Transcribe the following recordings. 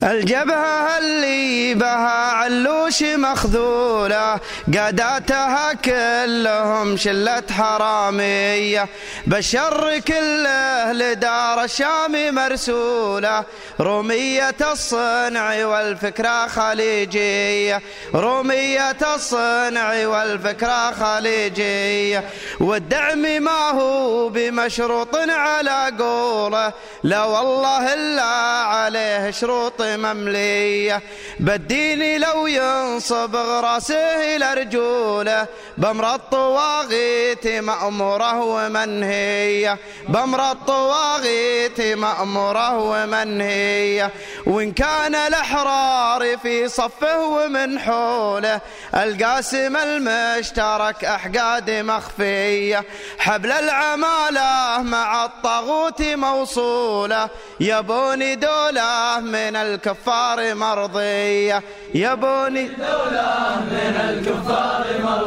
الجبهة اللي بها علوش مخذولة، قاداتها كلهم شلة حرامية، بالشر كله لدار الشام مرسولة، رومية الصنع والفكرة خليجية، رومية الصنع والفكرة خليجية، والدعم ما هو بمشروط على قوله، لا والله إلا عليه شروط مملية، بالدين لو ينصب راسه لرجوله، بأمر الطواغيت مأموره ومنهية، بأمر الطواغيت مأموره ومنهية، وإن كان الأحرار في صفه ومن حوله، القاسم المشترك أحقاد مخفية، حبل العمالة مع الطاغوت موصولة، يبوني دولة من الكفار مرضية، يبوني دولة من الكفار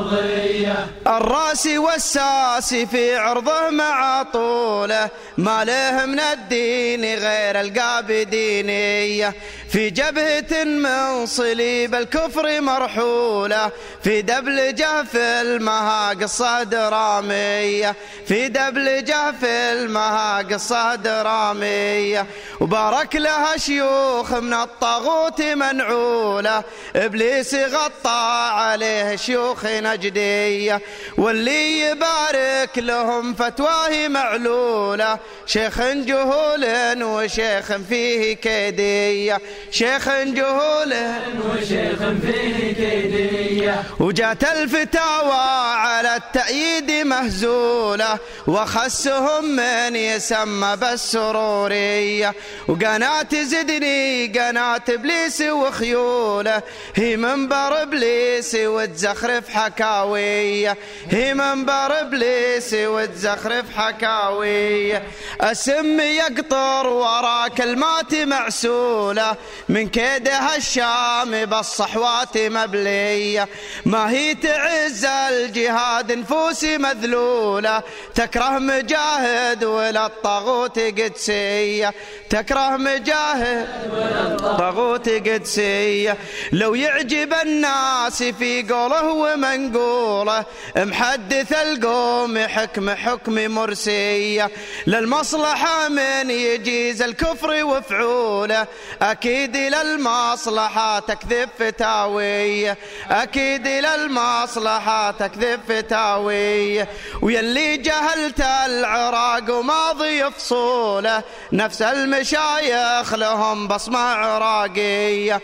مرضية، الراس والساس في عرضه مع طوله، ما له من الدين غير القاب دينية، في جبهة من صليب الكفر مرحولة، في دبلجه في المهاقصة درامية، في دبلجه في المهاقصة درامية، وبارك لها شيوخ من الطاغوت منعولة، إبليس غطى عليه شيوخ نجدية، واللي يبارك لهم فتواه معلولة، شيخ جهول وشيخ فيه كيدية، شيخ جهول وشيخ فيه كيدية، وجات الفتاوى على التأييد مهزولة، وخسهم من يسمى بالسرورية، وقناة زدني قناة إبليس وخيوله، هي منبر إبليس وتزخرف حكاوية، هي منبر إبليس وتزخرف حكاوية، اسم يقطر ورا كلمات معسولة، من كيدها الشام بالصحوات مبلية، ما هي تعز الجهاد نفوس مذلولة، تكره مجاهد ولا الطاغوت قدسية، تكره مجاهد ولا الطاغوت قدسية، لو يعجب الناس في قوله ومنقوله، محدث القوم حكم مرسية، للمصلحة من يجيز الكفر وفعوله، أكيد للمصلحة تكذب فتاوية، أكيد للمصلحة تكذب فتاوية، ويلي جهلت العراق وماضي فصوله، نفس المشايخ لهم بصمة عراقية،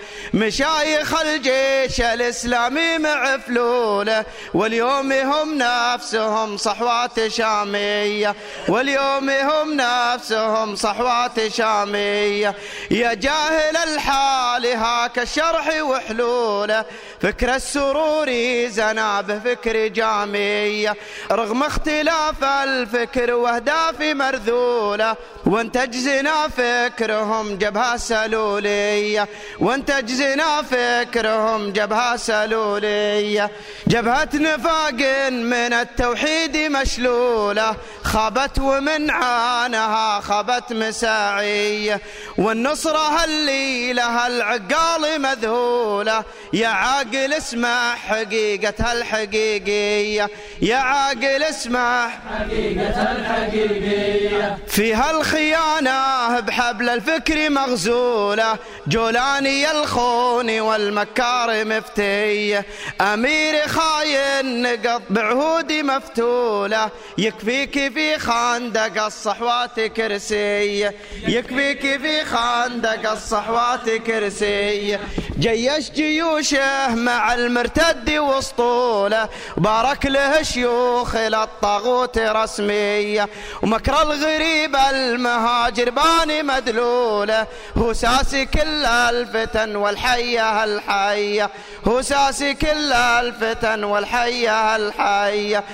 مشايخ الجيش الإسلامي معفلوله، واليوم هم نفسهم صحوات شامية، واليوم هم نفسهم صحوات شامية، يا جاهل الحال هاك الشرح وحلوله، فكر السروري زنابه فكر جامية، رغم اختلاف الفكر واهداف مرذولة، وانتج زنا فكرهم جبهة سلولية، وانتج زنا فكرهم جبهة سلولية، جبهة نفاق من التوحيد مشلولة، خابت ومن عانها خابت مساعية، والنصرة اللي لها العقال مذهولة، يا عاقل اسمع حقيقتها الحقيقية، يا عاقل اسمع حقيقتها الحقيقية، فيها الخيانة بحبل الفكر مغزولة، جولاني الخون والمكار مفتية، أمير خاين نقض بعهودي مفتولة، يكفيك في خندق الصحوات كرسية، يكفيك في خندق الصحوات كرسية، جيش جيوشه مع المرتد وسطوله، بارك له شيوخ للطاغوت رسمية، ومكر الغريب المهاجر باني مدلوله، هو ساسي كل الفتن والحية الحية، هو ساسي كل الفتن والحية الحية،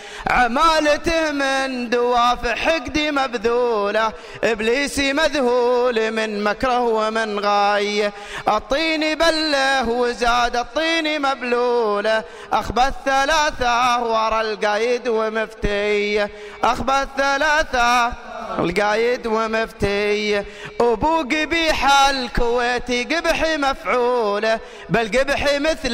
عمالته من دوافع حقدي مبذولة، إبليس مذهول من مكره ومن غاية، الطين بله وزاد الطين مبلولة، أخبث ثلاثة ورا القايد ومفتية، أخبث ثلاثة القايد ومفتي. أبو قبيح الكويتي قبح مفعولة، بل قبح مثل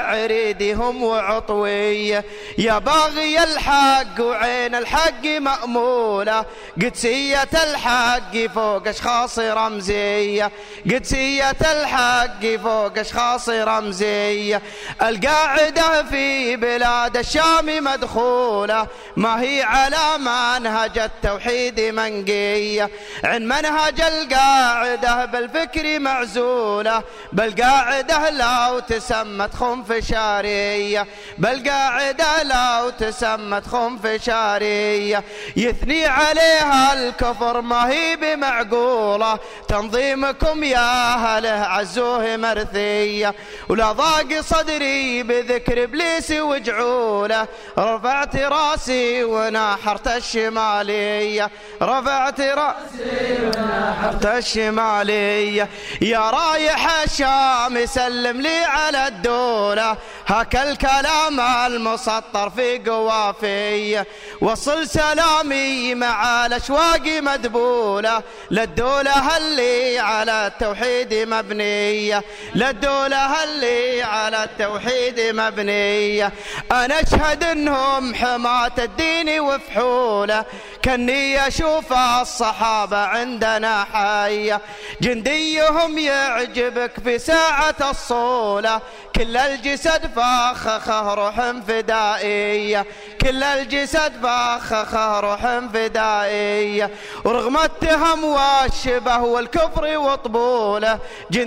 عريدهم وعطوية. يا باغي الحق وعين الحق مأمولة، قدسية الحق فوق أشخاص رمزية، قدسية الحق فوق أشخاص رمزية. القاعدة في بلاد الشام مدخولة، ما هي على منهج التوحيد منقية. عن منهج القاعدة بالفكر معزولة، بل قاعدة لو تسمت خنفشارية، بل قاعدة لو تسمت خنفشارية. يثني عليها الكفر ما هي بمعقولة، تنظيمكم يا أهله عزوه مرثية. ولا ضاق صدري بذكر إبليس وجعوله، رفعت راسي وناحرت الشمالية، رفعت راسي وناحرت الشمالية. يا رايح الشام سلم لي على الدولة، هاك الكلام المسطر في قوافية. وصل سلامي مع الأشواق مدبولة، للدولة اللي على التوحيد مبنية، للدولة اللي على التوحيد مبنية. أنا أشهد إنهم حماة الدين وفحولة، كني أشوف الصحابة عندنا حية. جنديهم يعجبك في ساعة الصولة، كل الجسد فخخه روح فدائية، كل الجسد فخخه روح فدائية. ورغم التهم والشبه والكفر وطبوله،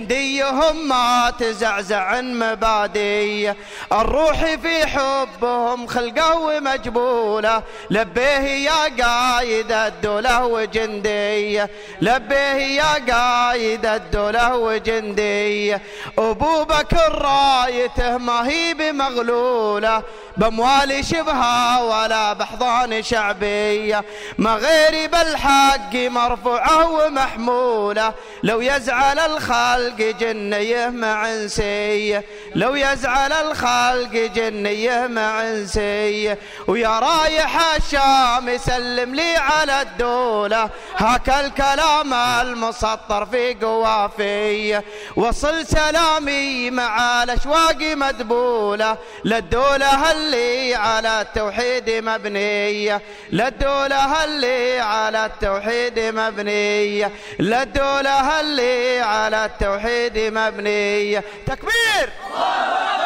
جنديهم ما تزعزع عن مبادئه. الروح في حبهم خلقه ومجبوله، لبيه يا قايد الدولة وجندية، لبيه يا قايد الدولة وجندية. أبو بكر رايته ما هي بمغلولة، بأموال شبهة ولا بحضان شعبية. مغيرب الحق مرفوعة ومحمولة، لو يزعل الخلق جنيه مع انسيه، لو يزعل الخلق جنيه مع انسيه. ويا رايح الشام سلم لي على الدولة، هاك الكلام المسطر في قوافية. وصل سلامي مع الأشواق مدبولة، للدولة اللي على التوحيد مبنية، للدولة اللي على التوحيد مبنية، للدولة اللي على التوحيد مبنية. تكبير!